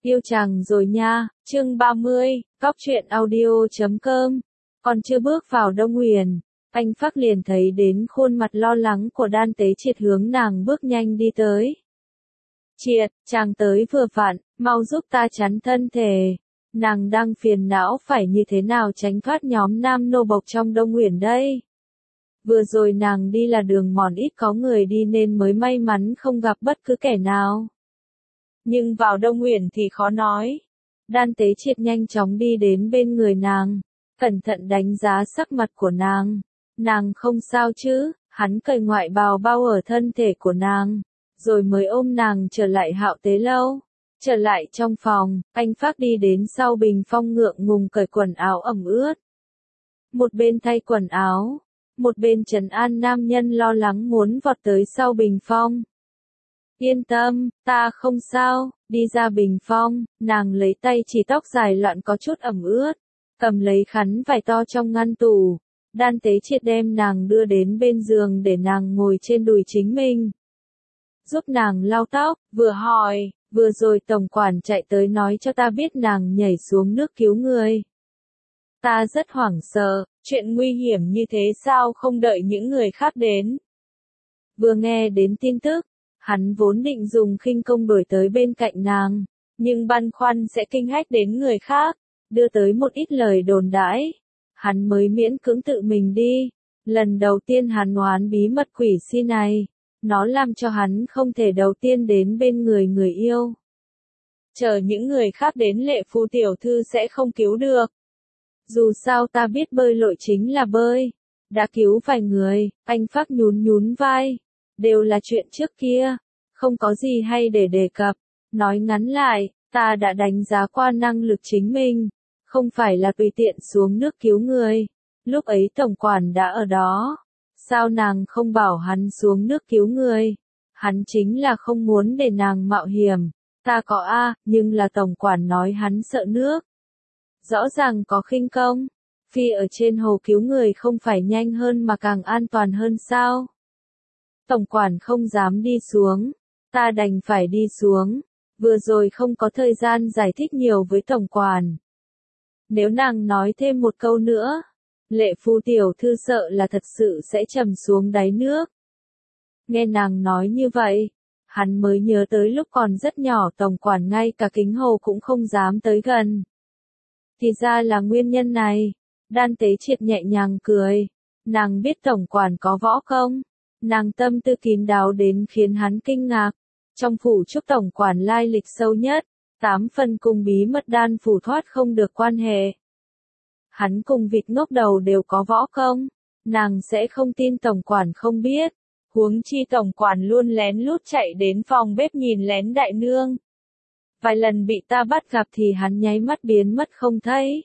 Yêu chàng rồi nha, chương 30, Cóc truyện audio.com. Còn chưa bước vào Đông Huyền, anh Phác liền thấy đến khuôn mặt lo lắng của Đan Tế Triệt hướng nàng bước nhanh đi tới. Triệt, chàng tới vừa vặn, mau giúp ta chắn thân thể. Nàng đang phiền não phải như thế nào tránh thoát nhóm nam nô bộc trong Đông Huyền đây. Vừa rồi nàng đi là đường mòn ít có người đi nên mới may mắn không gặp bất cứ kẻ nào. Nhưng vào Đông Huyền thì khó nói. Đan Tế Triệt nhanh chóng đi đến bên người nàng, cẩn thận đánh giá sắc mặt của nàng. Nàng không sao chứ? Hắn cởi ngoại bào bao ở thân thể của nàng, rồi mới ôm nàng trở lại Hạo Tế Lâu. Trở lại trong phòng, anh Phác đi đến sau bình phong ngượng ngùng cởi quần áo ẩm ướt. Một bên thay quần áo, một bên trấn an nam nhân lo lắng muốn vọt tới sau bình phong. Yên tâm, ta không sao. Đi ra bình phong, nàng lấy tay chỉ tóc dài loạn có chút ẩm ướt, cầm lấy khăn vải to trong ngăn tủ. Đan Tế Triệt đem nàng đưa đến bên giường để nàng ngồi trên đùi chính mình, giúp nàng lau tóc, vừa hỏi, vừa rồi tổng quản chạy tới nói cho ta biết nàng nhảy xuống nước cứu người. Ta rất hoảng sợ, chuyện nguy hiểm như thế sao không đợi những người khác đến. Vừa nghe đến tin tức, hắn vốn định dùng khinh công đuổi tới bên cạnh nàng, nhưng băn khoăn sẽ kinh hách đến người khác, đưa tới một ít lời đồn đãi. Hắn mới miễn cưỡng tự mình đi. Lần đầu tiên hắn oán bí mật quỷ si này, nó làm cho hắn không thể đầu tiên đến bên người người yêu. Chờ những người khác đến Lệ Phu tiểu thư sẽ không cứu được. Dù sao ta biết bơi lội chính là bơi. Đã cứu vài người, anh Phác nhún nhún vai. Đều là chuyện trước kia, không có gì hay để đề cập. Nói ngắn lại, ta đã đánh giá qua năng lực chính mình, không phải là tùy tiện xuống nước cứu người. Lúc ấy tổng quản đã ở đó, sao nàng không bảo hắn xuống nước cứu người? Hắn chính là không muốn để nàng mạo hiểm. Ta có nhưng là tổng quản nói hắn sợ nước. Rõ ràng có khinh công, phi ở trên hồ cứu người không phải nhanh hơn mà càng an toàn hơn sao? Tổng quản không dám đi xuống, ta đành phải đi xuống. Vừa rồi không có thời gian giải thích nhiều với tổng quản. Nếu nàng nói thêm một câu nữa, Lệ Phu tiểu thư sợ là thật sự sẽ trầm xuống đáy nước. Nghe nàng nói như vậy, hắn mới nhớ tới lúc còn rất nhỏ tổng quản ngay cả kính hồ cũng không dám tới gần. Thì ra là nguyên nhân này. Đan Tế Triệt nhẹ nhàng cười. Nàng biết tổng quản có võ công. Nàng tâm tư kín đáo đến khiến hắn kinh ngạc. Trong phủ Trúc tổng quản lai lịch sâu nhất, 8 phần cùng bí mật đan phủ thoát không được quan hệ. Hắn cùng vịt ngốc đầu đều có võ công. Nàng sẽ không tin tổng quản không biết. Huống chi tổng quản luôn lén lút chạy đến phòng bếp nhìn lén đại nương. Vài lần bị ta bắt gặp thì hắn nháy mắt biến mất không thấy.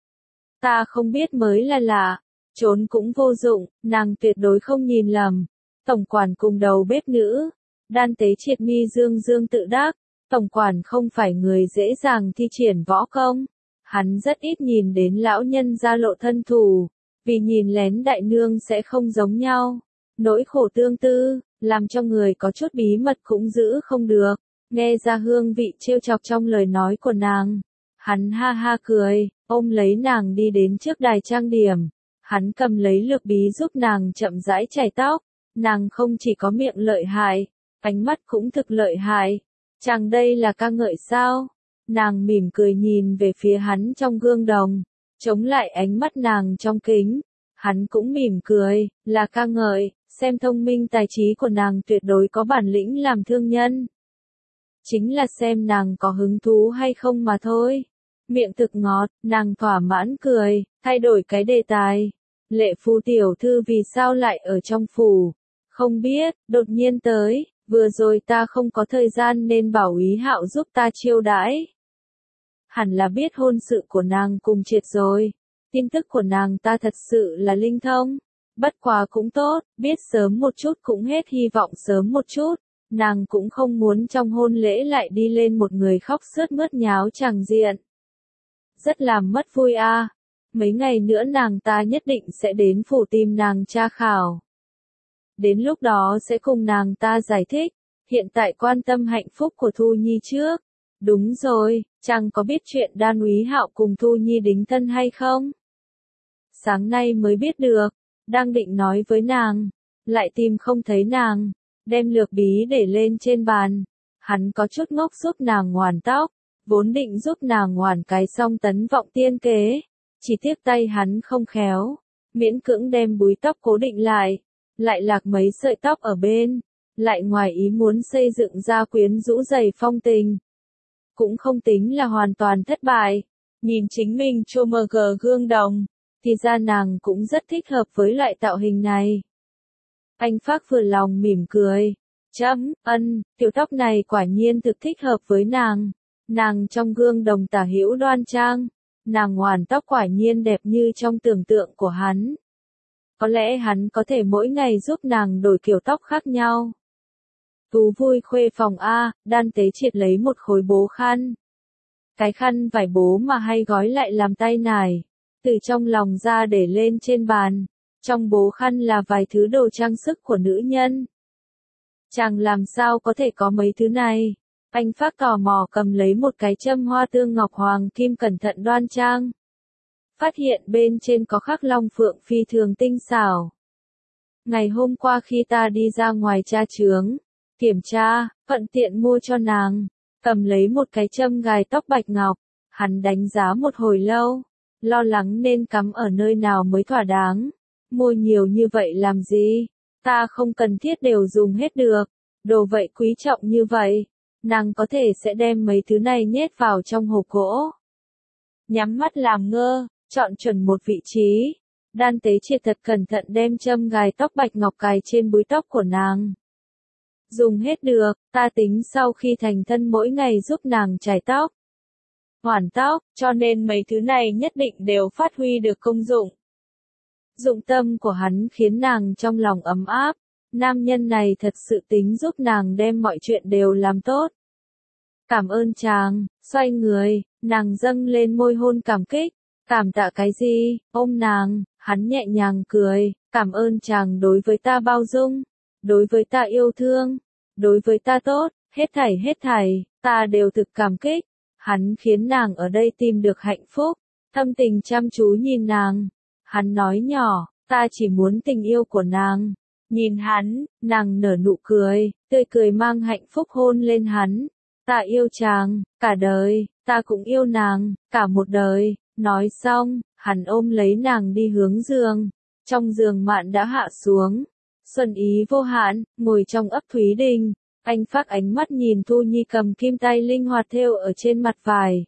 Ta không biết mới là lạ, trốn cũng vô dụng, nàng tuyệt đối không nhìn lầm. Tổng quản cùng đầu bếp nữ. Đan Tế Triệt mi dương dương tự đắc, tổng quản không phải người dễ dàng thi triển võ công. Hắn rất ít nhìn đến lão nhân ra lộ thân thủ, vì nhìn lén đại nương sẽ không giống nhau. Nỗi khổ tương tư, làm cho người có chút bí mật cũng giữ không được. Nghe ra hương vị trêu chọc trong lời nói của nàng. Hắn ha ha cười, ôm lấy nàng đi đến trước đài trang điểm. Hắn cầm lấy lược bí giúp nàng chậm rãi chải tóc. Nàng không chỉ có miệng lợi hại, ánh mắt cũng thực lợi hại. Chàng đây là ca ngợi sao? Nàng mỉm cười nhìn về phía hắn trong gương đồng, chống lại ánh mắt nàng trong kính. Hắn cũng mỉm cười, là ca ngợi, xem thông minh tài trí của nàng tuyệt đối có bản lĩnh làm thương nhân. Chính là xem nàng có hứng thú hay không mà thôi. Miệng thực ngọt, nàng thỏa mãn cười, thay đổi cái đề tài. Lệ Phu tiểu thư vì sao lại ở trong phủ? Không biết, đột nhiên tới, vừa rồi ta không có thời gian nên bảo Úy Hạo giúp ta chiêu đãi. Hẳn là biết hôn sự của nàng cùng Triệt rồi. Tin tức của nàng ta thật sự là linh thông. Bất quá cũng tốt, biết sớm một chút cũng hết hy vọng sớm một chút. Nàng cũng không muốn trong hôn lễ lại đi lên một người khóc sướt mướt nháo chàng diện. Rất làm mất vui Mấy ngày nữa nàng ta nhất định sẽ đến phủ tìm nàng tra khảo. Đến lúc đó sẽ cùng nàng ta giải thích. Hiện tại quan tâm hạnh phúc của Thu Nhi trước. Đúng rồi, chàng có biết chuyện Đan Úy Hạo cùng Thu Nhi đính thân hay không? Sáng nay mới biết được, đang định nói với nàng, lại tìm không thấy nàng, đem lược bí để lên trên bàn. Hắn có chút ngốc giúp nàng ngoàn tóc, vốn định giúp nàng ngoàn cái song tấn vọng tiên kế, chỉ tiếc tay hắn không khéo, miễn cưỡng đem búi tóc cố định lại lạc mấy sợi tóc ở bên, lại ngoài ý muốn xây dựng ra quyến rũ dày phong tình. Cũng không tính là hoàn toàn thất bại, nhìn chính mình chô mờ gờ gương đồng, thì ra nàng cũng rất thích hợp với loại tạo hình này. Anh Phác vừa lòng mỉm cười, tiểu tóc này quả nhiên thực thích hợp với nàng trong gương đồng tả hữu đoan trang, nàng ngoàn tóc quả nhiên đẹp như trong tưởng tượng của hắn. Có lẽ hắn có thể mỗi ngày giúp nàng đổi kiểu tóc khác nhau. Tú vui khuê phòng A, Đan Tế Triệt lấy một khối bố khăn. Cái khăn vải bố mà hay gói lại làm tay nải, từ trong lòng ra để lên trên bàn. Trong bố khăn là vài thứ đồ trang sức của nữ nhân. Chàng làm sao có thể có mấy thứ này? Anh Phác tò mò cầm lấy một cái châm hoa tương ngọc hoàng kim cẩn thận đoan trang. Phát hiện bên trên có khắc long phượng phi thường tinh xảo. Ngày hôm qua khi ta đi ra ngoài tra chướng, kiểm tra, thuận tiện mua cho nàng, cầm lấy một cái châm gài tóc bạch ngọc, hắn đánh giá một hồi lâu, lo lắng nên cắm ở nơi nào mới thỏa đáng. Mua nhiều như vậy làm gì? Ta không cần thiết đều dùng hết được. Đồ vậy quý trọng như vậy, nàng có thể sẽ đem mấy thứ này nhét vào trong hộp gỗ. Nhắm mắt làm ngơ, chọn chuẩn một vị trí. Đan Tế Triệt thật cẩn thận đem châm gài tóc bạch ngọc cài trên búi tóc của nàng. Dùng hết được, ta tính sau khi thành thân mỗi ngày giúp nàng chải tóc, hoàn tóc, cho nên mấy thứ này nhất định đều phát huy được công dụng. Dụng tâm của hắn khiến nàng trong lòng ấm áp, nam nhân này thật sự tính giúp nàng đem mọi chuyện đều làm tốt. Cảm ơn chàng, xoay người, nàng dâng lên môi hôn cảm kích, cảm tạ cái gì, ôm nàng, hắn nhẹ nhàng cười, cảm ơn chàng đối với ta bao dung, đối với ta yêu thương, đối với ta tốt, hết thảy, ta đều thực cảm kích. Hắn khiến nàng ở đây tìm được hạnh phúc, thâm tình chăm chú nhìn nàng. Hắn nói nhỏ, ta chỉ muốn tình yêu của nàng. Nhìn hắn, nàng nở nụ cười, tươi cười mang hạnh phúc hôn lên hắn. Ta yêu chàng, cả đời, ta cũng yêu nàng, cả một đời. Nói xong, hắn ôm lấy nàng đi hướng giường. Trong giường mạn đã hạ xuống. Xuân ý vô hạn, ngồi trong ấp Thúy Đình. Anh Phác ánh mắt nhìn Thu Nhi cầm kim tay linh hoạt thêu ở trên mặt vải.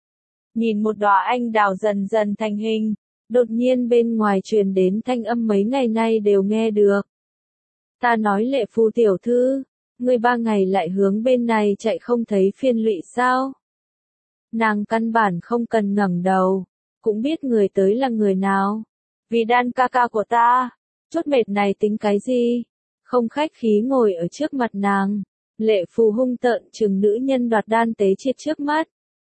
Nhìn một đóa anh đào dần dần thành hình. Đột nhiên bên ngoài truyền đến thanh âm mấy ngày nay đều nghe được. Ta nói Lệ Phu tiểu thư, ngươi 3 ngày lại hướng bên này chạy không thấy phiền lụy sao? Nàng căn bản không cần ngẩng đầu, cũng biết người tới là người nào. Vì Đan ca ca của ta, chút mệt này tính cái gì? Không khách khí ngồi ở trước mặt nàng. Lệ Phu hung tợn trừng nữ nhân đoạt Đan Tế Triệt trước mắt.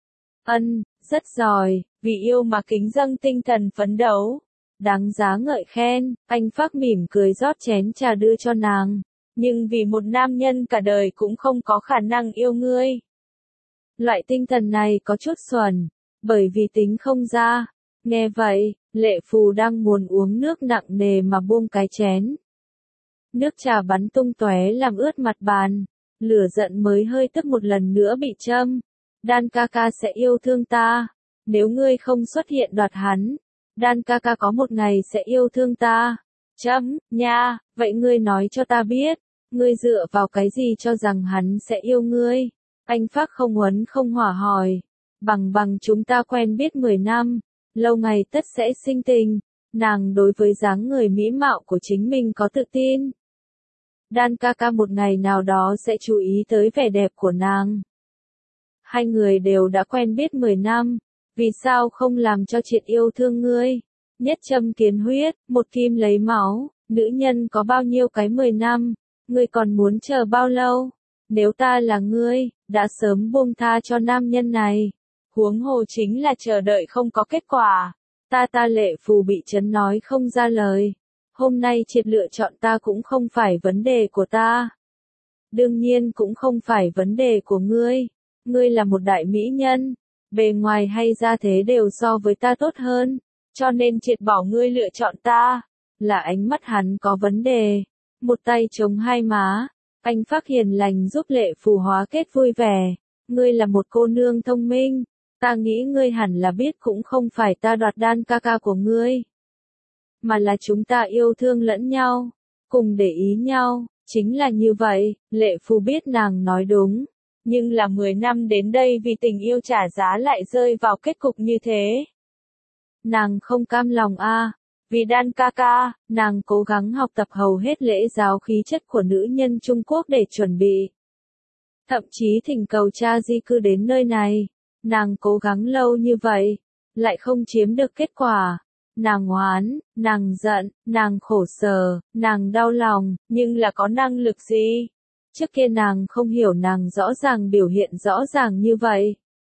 Rất giỏi, vì yêu mà kính dâng tinh thần phấn đấu. Đáng giá ngợi khen, anh Phác mỉm cười rót chén trà đưa cho nàng. Nhưng vì một nam nhân cả đời cũng không có khả năng yêu ngươi. Loại tinh thần này có chút xuẩn, bởi vì tính không ra. Nghe vậy, Lệ Phù đang muốn uống nước nặng nề mà buông cái chén. Nước trà bắn tung tóe làm ướt mặt bàn, lửa giận mới hơi tức một lần nữa bị châm. Đan ca ca sẽ yêu thương ta, nếu ngươi không xuất hiện đoạt hắn, Đan ca ca có một ngày sẽ yêu thương ta. Nha, vậy ngươi nói cho ta biết, ngươi dựa vào cái gì cho rằng hắn sẽ yêu ngươi? Anh Phác không uốn không hỏa hỏi, bằng chúng ta quen biết 10 năm, lâu ngày tất sẽ sinh tình. Nàng đối với dáng người mỹ mạo của chính mình có tự tin. Đan ca ca một ngày nào đó sẽ chú ý tới vẻ đẹp của nàng. Hai người đều đã quen biết 10 năm, vì sao không làm cho Triệt yêu thương ngươi? Nhất châm kiến huyết, một kim lấy máu, nữ nhân có bao nhiêu cái 10 năm, ngươi còn muốn chờ bao lâu? Nếu ta là ngươi, đã sớm buông tha cho nam nhân này. Huống hồ chính là chờ đợi không có kết quả. Ta Lệ Phù bị chấn nói không ra lời. Hôm nay Triệt lựa chọn ta cũng không phải vấn đề của ta. Đương nhiên cũng không phải vấn đề của ngươi. Ngươi là một đại mỹ nhân, bề ngoài hay gia thế đều so với ta tốt hơn, cho nên triệt bỏ ngươi lựa chọn ta. Là ánh mắt hắn có vấn đề. Một tay chống hai má, anh Phác hiền lành giúp Lệ Phù hóa kết vui vẻ. Ngươi là một cô nương thông minh, ta nghĩ ngươi hẳn là biết cũng không phải ta đoạt đan ca ca của ngươi, mà là chúng ta yêu thương lẫn nhau, cùng để ý nhau, chính là như vậy. Lệ Phù biết nàng nói đúng, nhưng là 10 năm đến đây vì tình yêu trả giá lại rơi vào kết cục như thế. Nàng không cam lòng a. Vì đan ca ca, nàng cố gắng học tập hầu hết lễ giáo khí chất của nữ nhân Trung Quốc để chuẩn bị. Thậm chí thỉnh cầu cha di cư đến nơi này. Nàng cố gắng lâu như vậy, lại không chiếm được kết quả. Nàng oán, nàng giận, nàng khổ sở, nàng đau lòng, nhưng là có năng lực gì? Trước kia nàng không hiểu nàng rõ ràng biểu hiện rõ ràng như vậy.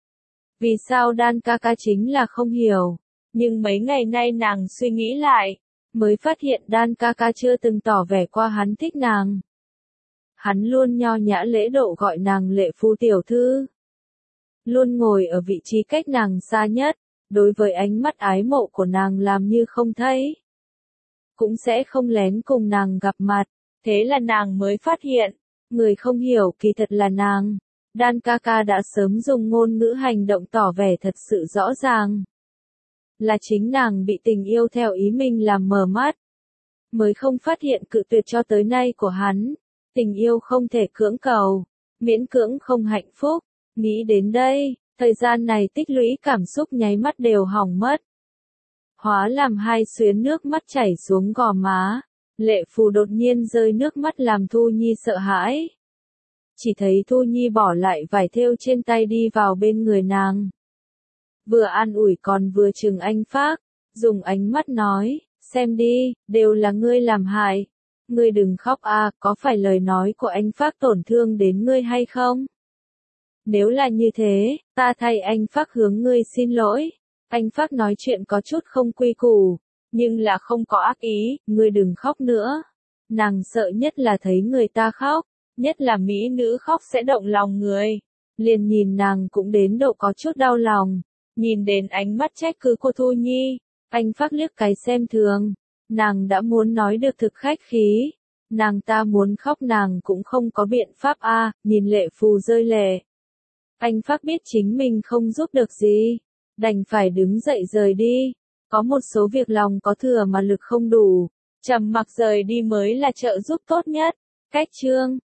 Vì sao đan ca ca chính là không hiểu? Nhưng mấy ngày nay nàng suy nghĩ lại, mới phát hiện đan ca ca chưa từng tỏ vẻ qua hắn thích nàng. Hắn luôn nho nhã lễ độ gọi nàng Lệ Phu tiểu thư. Luôn ngồi ở vị trí cách nàng xa nhất, đối với ánh mắt ái mộ của nàng làm như không thấy. Cũng sẽ không lén cùng nàng gặp mặt, thế là nàng mới phát hiện, người không hiểu kỳ thật là nàng. Đan ca ca đã sớm dùng ngôn ngữ hành động tỏ vẻ thật sự rõ ràng. Là chính nàng bị tình yêu theo ý mình làm mờ mắt, mới không phát hiện cự tuyệt cho tới nay của hắn. Tình yêu không thể cưỡng cầu, miễn cưỡng không hạnh phúc. Nghĩ đến đây, thời gian này tích lũy cảm xúc nháy mắt đều hỏng mất. Hóa làm hai xuyến nước mắt chảy xuống gò má. Lệ Phù đột nhiên rơi nước mắt làm Thu Nhi sợ hãi. Chỉ thấy Thu Nhi bỏ lại vải thêu trên tay đi vào bên người nàng. Vừa an ủi còn vừa trừng anh Phác, dùng ánh mắt nói, xem đi, đều là ngươi làm hại. Ngươi đừng khóc a, có phải lời nói của anh Phác tổn thương đến ngươi hay không? Nếu là như thế, ta thay anh Phác hướng ngươi xin lỗi. Anh Phác nói chuyện có chút không quy củ, nhưng là không có ác ý, ngươi đừng khóc nữa. Nàng sợ nhất là thấy người ta khóc, nhất là mỹ nữ khóc sẽ động lòng người. Liền nhìn nàng cũng đến độ có chút đau lòng. Nhìn đến ánh mắt trách cứ của Thu Nhi, anh Phác liếc cái xem thường. Nàng đã muốn nói được thực khách khí. Nàng ta muốn khóc nàng cũng không có biện pháp a. Nhìn Lệ Phù rơi lệ. Anh Phác biết chính mình không giúp được gì, đành phải đứng dậy rời đi. Có một số việc lòng có thừa mà lực không đủ, trầm mặc rời đi mới là trợ giúp tốt nhất. Cách chương